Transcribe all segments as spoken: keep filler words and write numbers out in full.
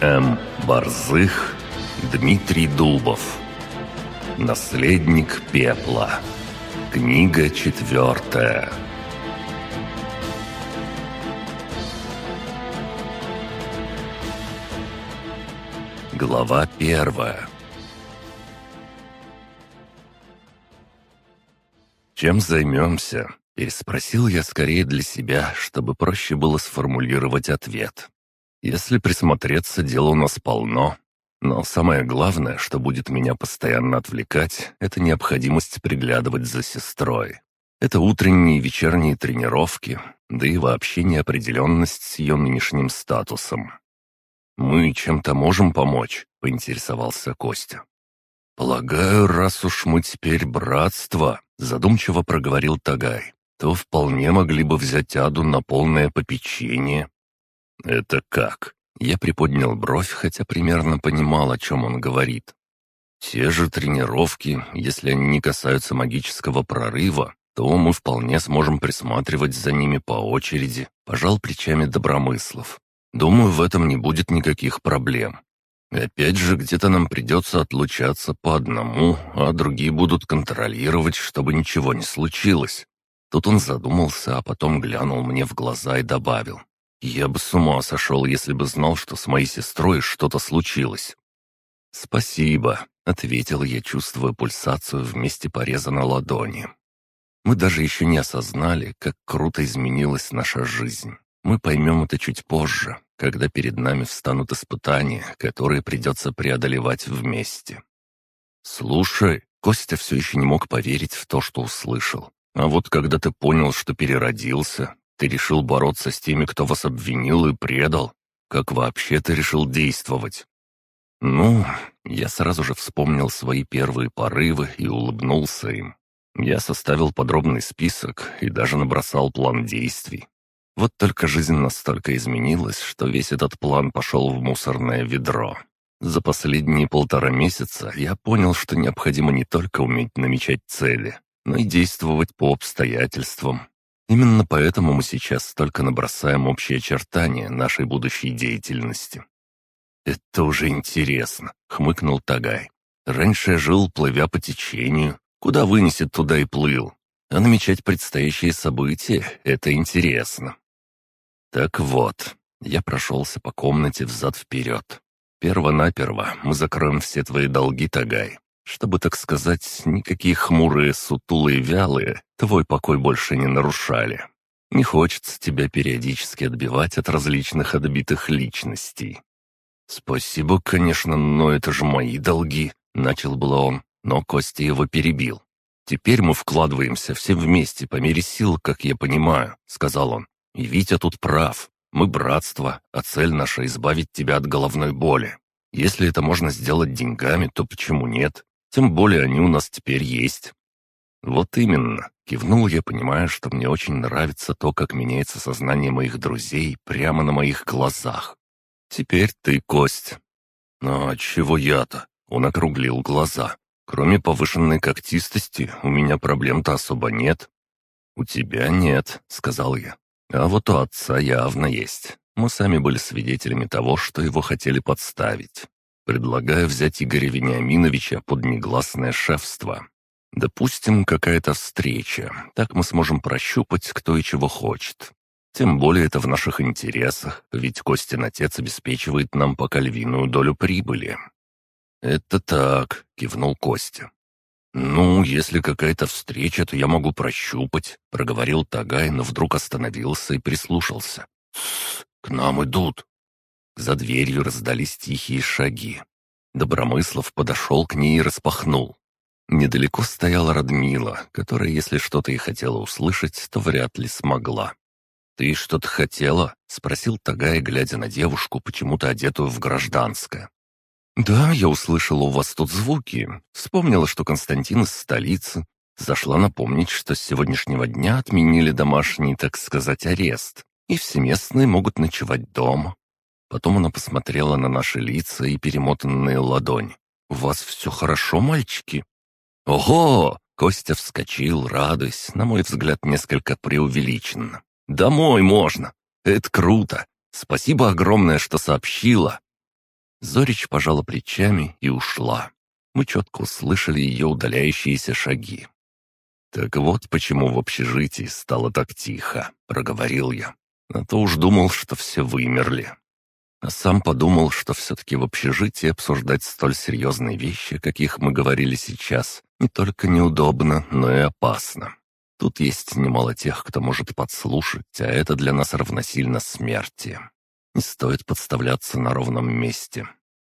М. Борзых, Дмитрий Дубов. Наследник пепла. Книга четвертая. Глава первая. «Чем займемся?» — переспросил я скорее для себя, чтобы проще было сформулировать ответ. «Если присмотреться, дела у нас полно. Но самое главное, что будет меня постоянно отвлекать, это необходимость приглядывать за сестрой. Это утренние и вечерние тренировки, да и вообще неопределенность с ее нынешним статусом». «Мы чем-то можем помочь?» — поинтересовался Костя. «Полагаю, раз уж мы теперь братство», — задумчиво проговорил Тагай, «то вполне могли бы взять Аду на полное попечение». «Это как?» Я приподнял бровь, хотя примерно понимал, о чем он говорит. «Те же тренировки, если они не касаются магического прорыва, то мы вполне сможем присматривать за ними по очереди», — пожал плечами Добромыслов. «Думаю, в этом не будет никаких проблем. Опять же, где-то нам придется отлучаться по одному, а другие будут контролировать, чтобы ничего не случилось». Тут он задумался, а потом глянул мне в глаза и добавил: «Я бы с ума сошел, если бы знал, что с моей сестрой что-то случилось». «Спасибо», — ответил я, чувствуя пульсацию в месте пореза на ладони. Мы даже еще не осознали, как круто изменилась наша жизнь. Мы поймем это чуть позже, когда перед нами встанут испытания, которые придется преодолевать вместе. «Слушай», — Костя все еще не мог поверить в то, что услышал. «А вот когда ты понял, что переродился, ты решил бороться с теми, кто вас обвинил и предал? Как вообще ты решил действовать?» «Ну...» Я сразу же вспомнил свои первые порывы и улыбнулся им. Я составил подробный список и даже набросал план действий. Вот только жизнь настолько изменилась, что весь этот план пошел в мусорное ведро. За последние полтора месяца я понял, что необходимо не только уметь намечать цели, но и действовать по обстоятельствам. Именно поэтому мы сейчас только набросаем общие очертания нашей будущей деятельности. «Это уже интересно», — хмыкнул Тагай. «Раньше я жил, плывя по течению. Куда вынесет, туда и плыл. А намечать предстоящие события — это интересно». «Так вот», — я прошелся по комнате взад-вперед. «Перво-наперво мы закроем все твои долги, Тагай, чтобы, так сказать, никакие хмурые, сутулые, вялые твой покой больше не нарушали. Не хочется тебя периодически отбивать от различных отбитых личностей». «Спасибо, конечно, но это же мои долги», — начал было он, но Костя его перебил. «Теперь мы вкладываемся все вместе по мере сил, как я понимаю», — сказал он. «И Витя тут прав. Мы братство, а цель наша — избавить тебя от головной боли. Если это можно сделать деньгами, то почему нет? Тем более они у нас теперь есть». «Вот именно», — кивнул я, понимая, что мне очень нравится то, как меняется сознание моих друзей прямо на моих глазах. «Теперь ты, Кость». «Ну а чего я-то?» — он округлил глаза. «Кроме повышенной когтистости, у меня проблем-то особо нет». «У тебя нет», — сказал я. «А вот у отца явно есть. Мы сами были свидетелями того, что его хотели подставить. Предлагаю взять Игоря Вениаминовича под негласное шефство. Допустим, какая-то встреча. Так мы сможем прощупать, кто и чего хочет. Тем более это в наших интересах, ведь Костин отец обеспечивает нам пока львиную долю прибыли». «Это так», — кивнул Костя. «Ну, если какая-то встреча, то я могу прощупать», — проговорил Тагай, но вдруг остановился и прислушался. «Тссс, к нам идут». За дверью раздались тихие шаги. Добромыслов подошел к ней и распахнул. Недалеко стояла Радмила, которая, если что-то и хотела услышать, то вряд ли смогла. «Ты что-то хотела?» — спросил Тагай, глядя на девушку, почему-то одетую в гражданское. «Да, я услышала у вас тут звуки. Вспомнила, что Константин из столицы. Зашла напомнить, что с сегодняшнего дня отменили домашний, так сказать, арест, и все местные могут ночевать дома». Потом она посмотрела на наши лица и перемотанные ладони. «У вас все хорошо, мальчики?» «Ого!» — Костя вскочил, радуясь, на мой взгляд, несколько преувеличенно. «Домой можно! Это круто! Спасибо огромное, что сообщила!» Зорич пожала плечами и ушла. Мы четко услышали ее удаляющиеся шаги. «Так вот почему в общежитии стало так тихо», — проговорил я. «А то уж думал, что все вымерли». А сам подумал, что все-таки в общежитии обсуждать столь серьезные вещи, каких мы говорили сейчас, не только неудобно, но и опасно. Тут есть немало тех, кто может подслушать, а это для нас равносильно смерти. Не стоит подставляться на ровном месте.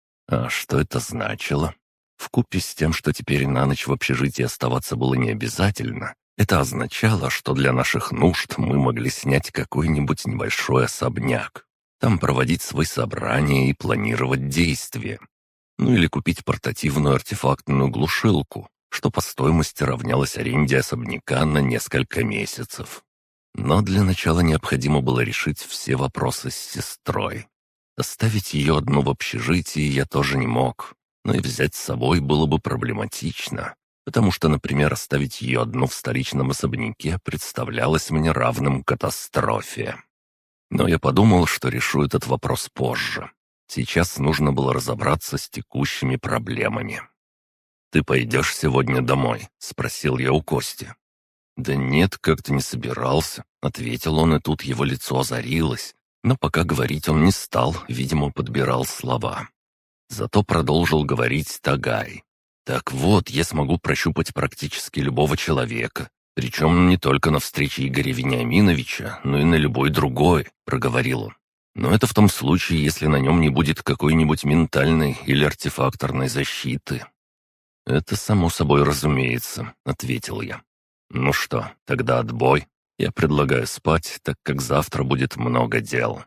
А что это значило? Вкупе с тем, что теперь на ночь в общежитии оставаться было не обязательно, это означало, что для наших нужд мы могли снять какой-нибудь небольшой особняк. Там проводить свои собрания и планировать действия. Ну или купить портативную артефактную глушилку, что по стоимости равнялось аренде особняка на несколько месяцев. Но для начала необходимо было решить все вопросы с сестрой. Оставить ее одну в общежитии я тоже не мог, но и взять с собой было бы проблематично, потому что, например, оставить ее одну в столичном особняке представлялось мне равным катастрофе. Но я подумал, что решу этот вопрос позже. Сейчас нужно было разобраться с текущими проблемами. «Ты пойдешь сегодня домой?» — спросил я у Кости. «Да нет, как-то не собирался», — ответил он, и тут его лицо озарилось. Но пока говорить он не стал, видимо, подбирал слова. Зато продолжил говорить Тагай. «Так вот, я смогу прощупать практически любого человека, причем не только на встрече Игоря Вениаминовича, но и на любой другой», — проговорил он. «Но это в том случае, если на нем не будет какой-нибудь ментальной или артефакторной защиты». «Это само собой разумеется», — ответил я. «Ну что, тогда отбой. Я предлагаю спать, так как завтра будет много дел».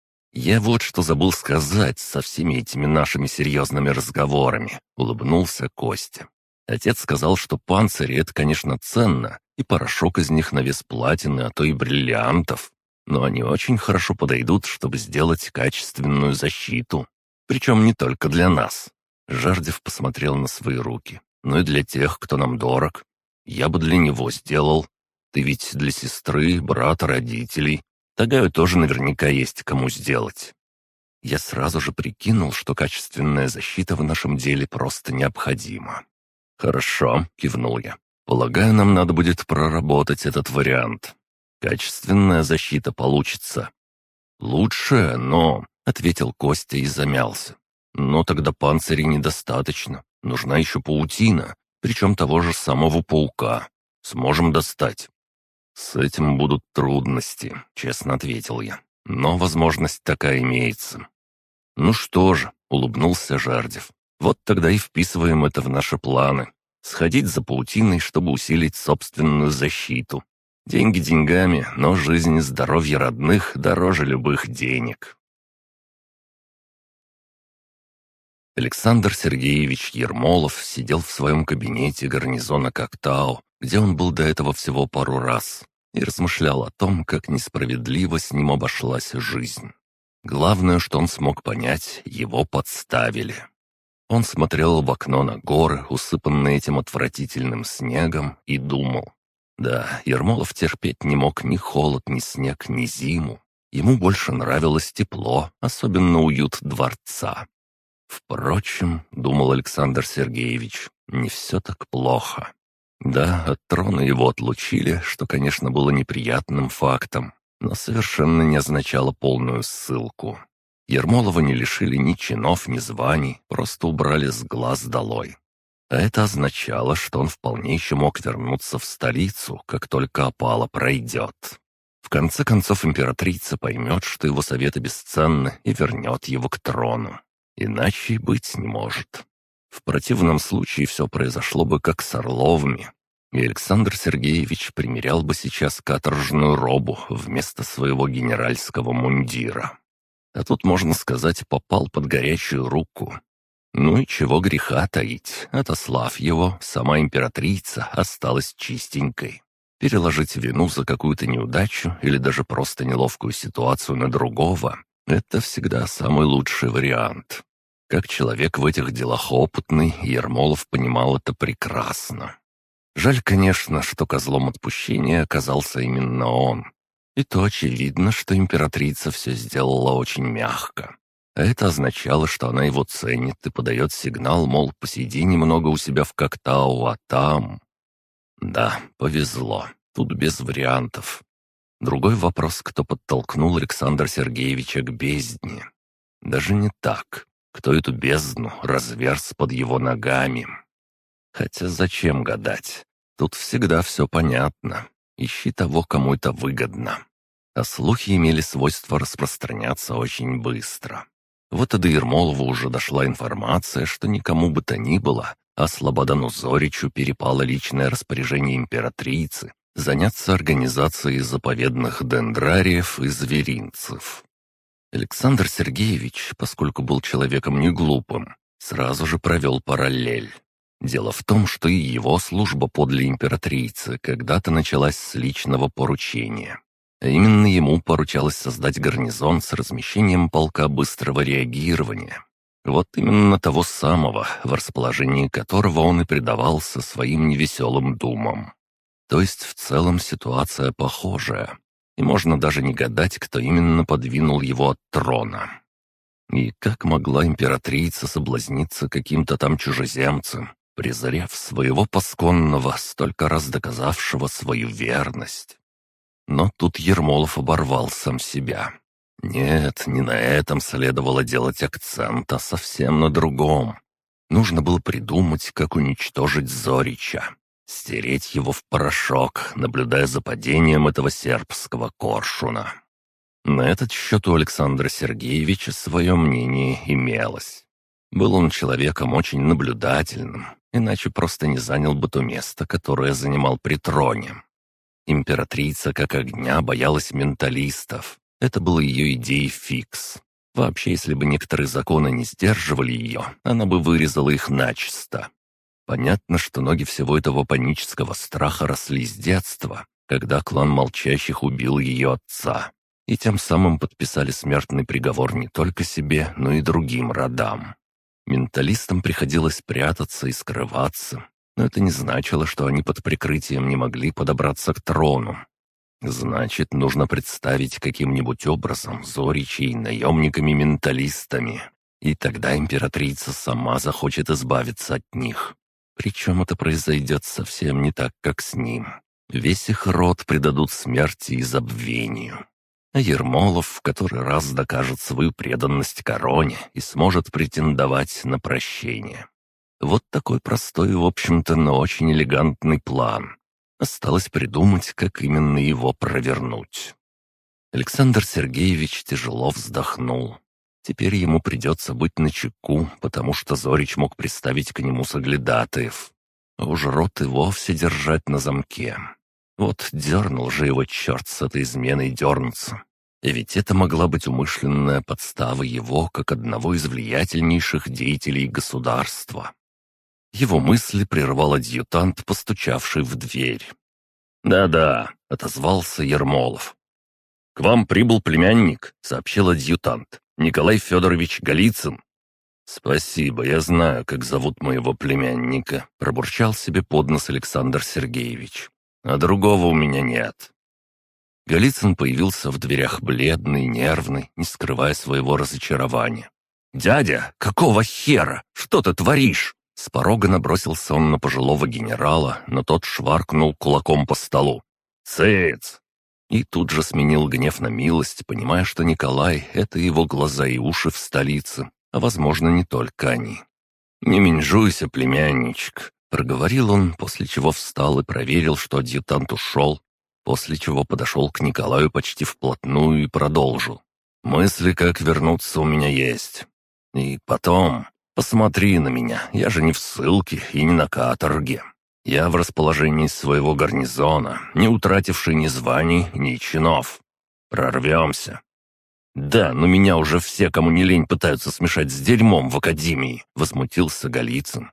«Я вот что забыл сказать со всеми этими нашими серьезными разговорами», — улыбнулся Костя. «Отец сказал, что панцири — это, конечно, ценно, и порошок из них на вес платины, а то и бриллиантов, но они очень хорошо подойдут, чтобы сделать качественную защиту. Причем не только для нас». Жардев посмотрел на свои руки. «Но и для тех, кто нам дорог. Я бы для него сделал. Ты ведь для сестры, брата, родителей. Тагаю тоже наверняка есть кому сделать». Я сразу же прикинул, что качественная защита в нашем деле просто необходима. «Хорошо», — кивнул я. «Полагаю, нам надо будет проработать этот вариант. Качественная защита получится». «Лучше, но...» — ответил Костя и замялся. «Но тогда панцирей недостаточно. Нужна еще паутина, причем того же самого паука. Сможем достать». «С этим будут трудности», — честно ответил я. «Но возможность такая имеется». «Ну что же», — улыбнулся Жардев. «Вот тогда и вписываем это в наши планы. Сходить за паутиной, чтобы усилить собственную защиту. Деньги деньгами, но жизнь и здоровье родных дороже любых денег». Александр Сергеевич Ермолов сидел в своем кабинете гарнизона Коктау, где он был до этого всего пару раз, и размышлял о том, как несправедливо с ним обошлась жизнь. Главное, что он смог понять, его подставили. Он смотрел в окно на горы, усыпанные этим отвратительным снегом, и думал. Да, Ермолов терпеть не мог ни холод, ни снег, ни зиму. Ему больше нравилось тепло, особенно уют дворца. Впрочем, думал Александр Сергеевич, не все так плохо. Да, от трона его отлучили, что, конечно, было неприятным фактом, но совершенно не означало полную ссылку. Ермолова не лишили ни чинов, ни званий, просто убрали с глаз долой. А это означало, что он вполне еще мог вернуться в столицу, как только опала пройдет. В конце концов, императрица поймет, что его советы бесценны, и вернет его к трону. Иначе и быть не может. В противном случае все произошло бы как с Орловыми, и Александр Сергеевич примерял бы сейчас каторжную робу вместо своего генеральского мундира. А тут, можно сказать, попал под горячую руку. Ну и чего греха таить, отослав его, сама императрица осталась чистенькой. Переложить вину за какую-то неудачу или даже просто неловкую ситуацию на другого — это всегда самый лучший вариант. Как человек в этих делах опытный, Ермолов понимал это прекрасно. Жаль, конечно, что козлом отпущения оказался именно он. И то очевидно, что императрица все сделала очень мягко. А это означало, что она его ценит и подает сигнал, мол, посиди немного у себя в Коктау, а там... Да, повезло. Тут без вариантов. Другой вопрос, кто подтолкнул Александра Сергеевича к бездне. Даже не так. Кто эту бездну разверз под его ногами? Хотя зачем гадать? Тут всегда все понятно. Ищи того, кому это выгодно. А слухи имели свойство распространяться очень быстро. Вот и до Ермолова уже дошла информация, что никому бы то ни было, а Слободану Зоричу перепало личное распоряжение императрицы заняться организацией заповедных дендрариев и зверинцев. Александр Сергеевич, поскольку был человеком неглупым, сразу же провел параллель. Дело в том, что и его служба подле императрицы когда-то началась с личного поручения. А именно ему поручалось создать гарнизон с размещением полка быстрого реагирования. Вот именно того самого, в расположении которого он и предавался своим невеселым думам. То есть в целом ситуация похожая, и можно даже не гадать, кто именно подвинул его от трона. И как могла императрица соблазниться каким-то там чужеземцем, презрев своего пасконного, столько раз доказавшего свою верность? Но тут Ермолов оборвал сам себя. Нет, не на этом следовало делать акцент, а совсем на другом. Нужно было придумать, как уничтожить Зорича, стереть его в порошок, наблюдая за падением этого сербского коршуна. На этот счет у Александра Сергеевича свое мнение имелось. Был он человеком очень наблюдательным, иначе просто не занял бы то место, которое занимал при троне. Императрица как огня боялась менталистов. Это было ее идеей фикс. Вообще, если бы некоторые законы не сдерживали ее, она бы вырезала их начисто. Понятно, что ноги всего этого панического страха росли с детства, когда клан Молчащих убил ее отца, и тем самым подписали смертный приговор не только себе, но и другим родам. Менталистам приходилось прятаться и скрываться, но это не значило, что они под прикрытием не могли подобраться к трону. Значит, нужно представить каким-нибудь образом Зоричей наемниками-менталистами, и тогда императрица сама захочет избавиться от них. Причем это произойдет совсем не так, как с ним. Весь их род предадут смерти и забвению. А Ермолов в который раз докажет свою преданность короне и сможет претендовать на прощение. Вот такой простой, в общем-то, но очень элегантный план. Осталось придумать, как именно его провернуть. Александр Сергеевич тяжело вздохнул. Теперь ему придется быть начеку, потому что Зорич мог приставить к нему соглядатаев. А уж рот и вовсе держать на замке. Вот дернул же его черт с этой изменой дернуться. И ведь это могла быть умышленная подстава его, как одного из влиятельнейших деятелей государства. Его мысли прервал адъютант, постучавший в дверь. «Да-да», — отозвался Ермолов. «К вам прибыл племянник», — сообщил адъютант. «Николай Федорович Голицын». «Спасибо, я знаю, как зовут моего племянника», — пробурчал себе под нос Александр Сергеевич. «А другого у меня нет». Голицын появился в дверях бледный, нервный, не скрывая своего разочарования. «Дядя, какого хера? Что ты творишь?» С порога набросился он на пожилого генерала, но тот шваркнул кулаком по столу. «Цыц!» И тут же сменил гнев на милость, понимая, что Николай — это его глаза и уши в столице, а, возможно, не только они. «Не менжуйся, племянничек», — проговорил он, после чего встал и проверил, что адъютант ушел, после чего подошел к Николаю почти вплотную и продолжил. «Мысли, как вернуться, у меня есть. И потом, посмотри на меня, я же не в ссылке и не на каторге. Я в расположении своего гарнизона, не утративший ни званий, ни чинов. Прорвемся». «Да, но меня уже все, кому не лень, пытаются смешать с дерьмом в академии», — возмутился Голицын.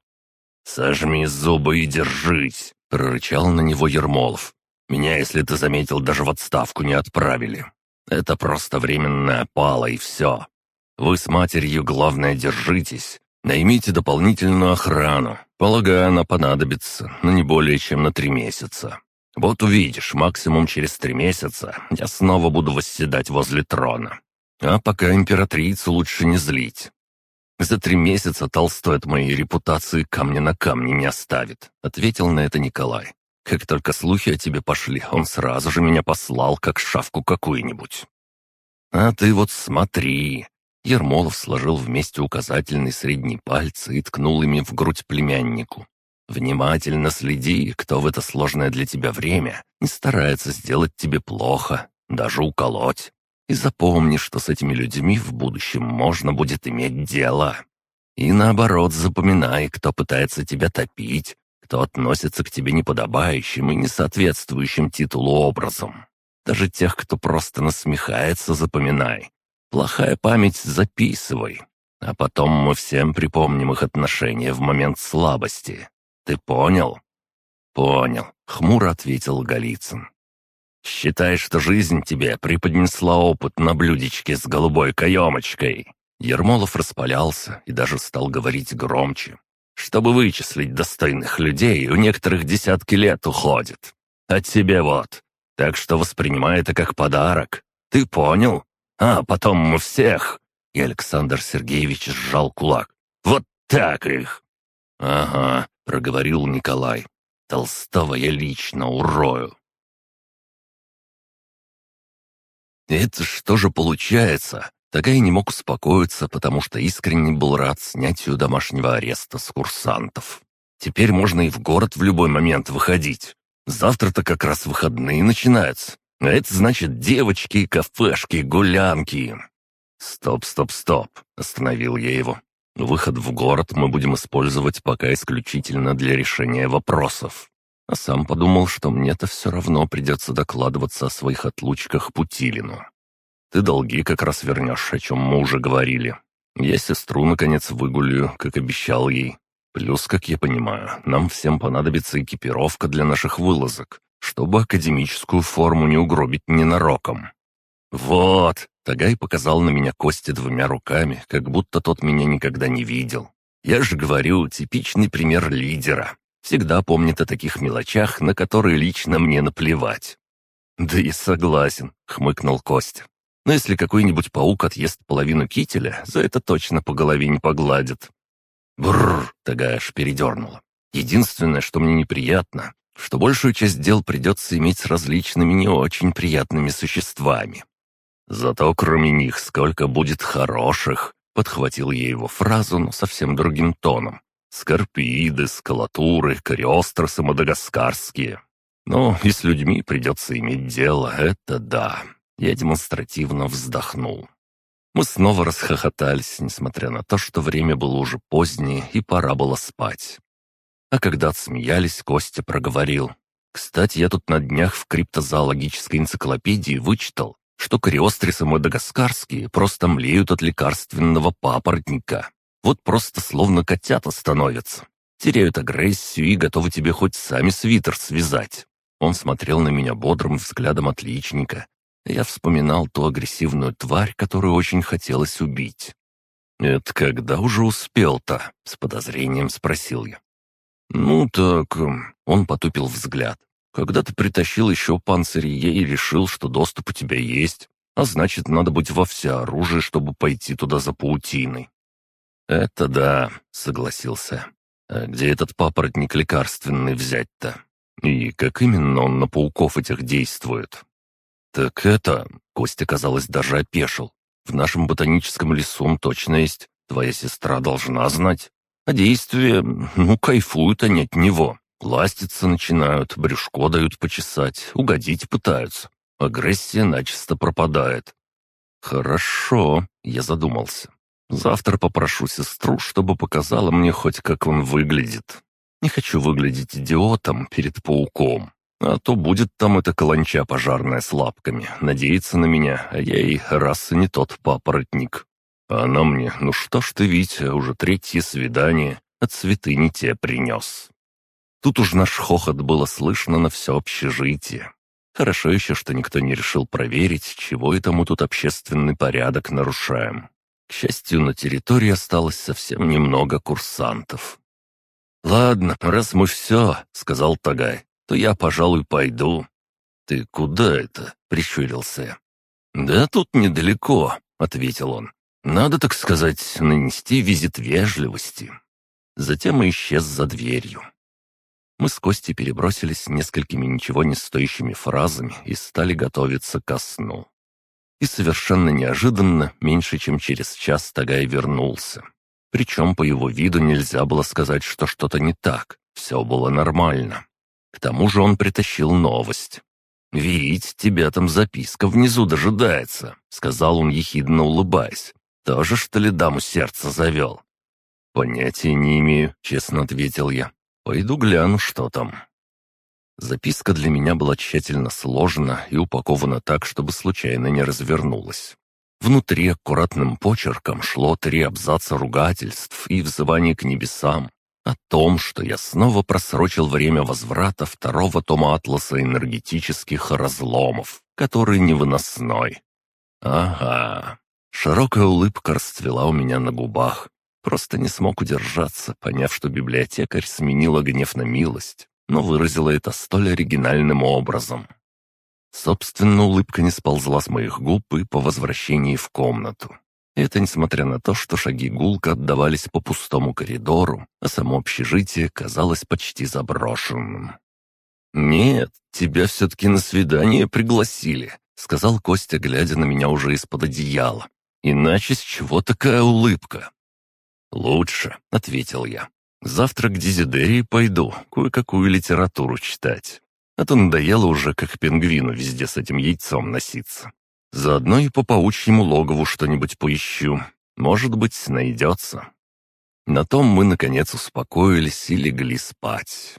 «Сожми зубы и держись», — прорычал на него Ермолов. «Меня, если ты заметил, даже в отставку не отправили. Это просто временная опала и все. Вы с матерью, главное, держитесь. Наймите дополнительную охрану. Полагаю, она понадобится, но не более чем на три месяца. Вот увидишь, максимум через три месяца я снова буду восседать возле трона. А пока императрицу лучше не злить. За три месяца Толстой от моей репутации камня на камне не оставит», — ответил на это Николай. «Как только слухи о тебе пошли, он сразу же меня послал, как шавку какую-нибудь». «А ты вот смотри!» Ермолов сложил вместе указательный и средний пальцы и ткнул ими в грудь племяннику. «Внимательно следи, кто в это сложное для тебя время не старается сделать тебе плохо, даже уколоть. И запомни, что с этими людьми в будущем можно будет иметь дело. И наоборот, запоминай, кто пытается тебя топить, кто относится к тебе неподобающим и несоответствующим титулу образом. Даже тех, кто просто насмехается, запоминай. Плохая память записывай. А потом мы всем припомним их отношения в момент слабости. Ты понял?» «Понял», — хмуро ответил Голицын. «Считай, что жизнь тебе преподнесла опыт на блюдечке с голубой каемочкой». Ермолов распалялся и даже стал говорить громче. «Чтобы вычислить достойных людей, у некоторых десятки лет уходит. А тебе вот. Так что воспринимай это как подарок. Ты понял? А потом мы всех...» И Александр Сергеевич сжал кулак. «Вот так их!» «Ага», — проговорил Николай. «Толстого я лично урою». Это что же получается? Такая не мог успокоиться, потому что искренне был рад снятию домашнего ареста с курсантов. Теперь можно и в город в любой момент выходить. Завтра-то как раз выходные начинаются. А это значит девочки, кафешки, гулянки. «Стоп, стоп, стоп!» — остановил я его. «Выход в город мы будем использовать пока исключительно для решения вопросов». А сам подумал, что мне-то все равно придется докладываться о своих отлучках Путилину. «Ты долги как раз вернешь, о чем мы уже говорили. Я сестру, наконец, выгулю, как обещал ей. Плюс, как я понимаю, нам всем понадобится экипировка для наших вылазок, чтобы академическую форму не угробить ненароком». «Вот!» — Тагай показал на меня Косте двумя руками, как будто тот меня никогда не видел. «Я же говорю, типичный пример лидера. Всегда помнит о таких мелочах, на которые лично мне наплевать». «Да и согласен», — хмыкнул Костя. «Но если какой-нибудь паук отъест половину кителя, за это точно по голове не погладит». «Бррр», — Тагай аж передернула. «Единственное, что мне неприятно, что большую часть дел придется иметь с различными не очень приятными существами. Зато кроме них сколько будет хороших», — подхватил я его фразу, но совсем другим тоном. «Скорпииды, скалатуры, кориостросы мадагаскарские. Ну, и с людьми придется иметь дело, это да». Я демонстративно вздохнул. Мы снова расхохотались, несмотря на то, что время было уже позднее и пора было спать. А когда отсмеялись, Костя проговорил. «Кстати, я тут на днях в криптозоологической энциклопедии вычитал, что кориострисы мадагаскарские просто млеют от лекарственного папоротника. Вот просто словно котята становятся. Теряют агрессию и готовы тебе хоть сами свитер связать». Он смотрел на меня бодрым взглядом отличника. Я вспоминал ту агрессивную тварь, которую очень хотелось убить. «Это когда уже успел-то?» — с подозрением спросил я. «Ну так...» — он потупил взгляд. «Когда ты притащил еще панцирь, я и решил, что доступ у тебя есть, а значит, надо быть во всеоружии, чтобы пойти туда за паутиной». «Это да», — согласился. «А где этот папоротник лекарственный взять-то? И как именно он на пауков этих действует?» «Так это...» — Костя, казалось, даже опешил. «В нашем ботаническом лесу он точно есть. Твоя сестра должна знать. А действия... ну, кайфуют они от него. Ластиться начинают, брюшко дают почесать, угодить пытаются. Агрессия начисто пропадает». «Хорошо», — я задумался. «Завтра попрошу сестру, чтобы показала мне хоть как он выглядит. Не хочу выглядеть идиотом перед пауком. А то будет там эта каланча пожарная с лапками, надеется на меня, а я ей раз и не тот папоротник. А она мне, ну что ж ты, Витя, уже третье свидание, а цветы не те принес». Тут уж наш хохот было слышно на все общежитие. Хорошо еще, что никто не решил проверить, чего это мы тут общественный порядок нарушаем. К счастью, на территории осталось совсем немного курсантов. «Ладно, раз мы все», — сказал Тагай, — «то я, пожалуй, пойду». «Ты куда это?» — прищурился я. «Да тут недалеко», — ответил он. «Надо, так сказать, нанести визит вежливости». Затем исчез за дверью. Мы с Костей перебросились несколькими ничего не стоящими фразами и стали готовиться ко сну. И совершенно неожиданно, меньше чем через час Тагай вернулся. Причем по его виду нельзя было сказать, что что-то не так, все было нормально. К тому же он притащил новость. «Вить, тебя там записка внизу дожидается», — сказал он, ехидно улыбаясь. «Тоже, что ли, даму сердца завел?» «Понятия не имею», — честно ответил я. «Пойду гляну, что там». Записка для меня была тщательно сложена и упакована так, чтобы случайно не развернулась. Внутри аккуратным почерком шло три абзаца ругательств и взываний к небесам о том, что я снова просрочил время возврата второго тома атласа энергетических разломов, который невыносной. Ага. Широкая улыбка расцвела у меня на губах. Просто не смог удержаться, поняв, что библиотекарь сменила гнев на милость, но выразила это столь оригинальным образом. Собственно, улыбка не сползла с моих губ и по возвращении в комнату. Это несмотря на то, что шаги гулко отдавались по пустому коридору, а само общежитие казалось почти заброшенным. «Нет, тебя все-таки на свидание пригласили», — сказал Костя, глядя на меня уже из-под одеяла. «Иначе с чего такая улыбка?» «Лучше», — ответил я. «Завтра к Дезидерии пойду, кое-какую литературу читать. А то надоело уже, как пингвину, везде с этим яйцом носиться. Заодно и по паучьему логову что-нибудь поищу. Может быть, найдется». На том мы, наконец, успокоились и легли спать.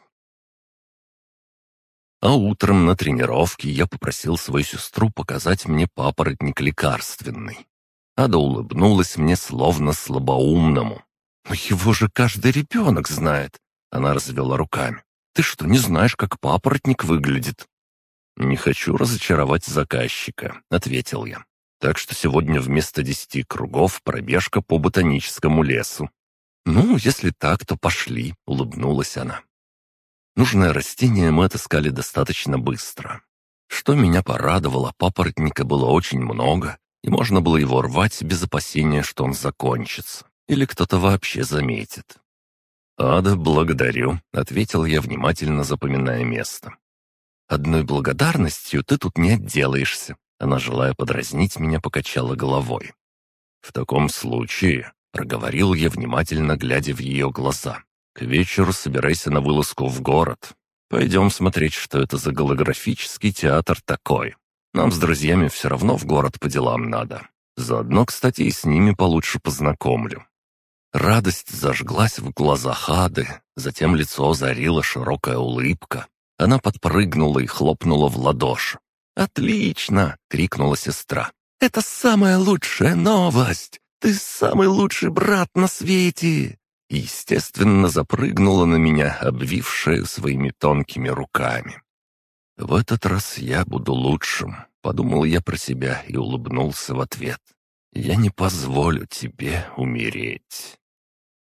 А утром на тренировке я попросил свою сестру показать мне папоротник лекарственный. Ада улыбнулась мне словно слабоумному. «Но его же каждый ребенок знает!» Она развела руками. «Ты что, не знаешь, как папоротник выглядит?» «Не хочу разочаровать заказчика», — ответил я. «Так что сегодня вместо десяти кругов пробежка по ботаническому лесу». «Ну, если так, то пошли», — улыбнулась она. Нужное растение мы отыскали достаточно быстро. Что меня порадовало, папоротника было очень много, и можно было его рвать без опасения, что он закончится, или кто-то вообще заметит. «Ада, благодарю», — ответил я, внимательно запоминая место. «Одной благодарностью ты тут не отделаешься», — она, желая подразнить меня, покачала головой. «В таком случае», — проговорил я, внимательно глядя в ее глаза, — «к вечеру собирайся на вылазку в город. Пойдем смотреть, что это за голографический театр такой. Нам с друзьями все равно в город по делам надо. Заодно, кстати, и с ними получше познакомлю». Радость зажглась в глазах Ады, затем лицо озарила широкая улыбка. Она подпрыгнула и хлопнула в ладоши. «Отлично!» — крикнула сестра. «Это самая лучшая новость! Ты самый лучший брат на свете!» И, естественно, запрыгнула на меня, обвив шею своими тонкими руками. «В этот раз я буду лучшим», — подумал я про себя и улыбнулся в ответ. «Я не позволю тебе умереть».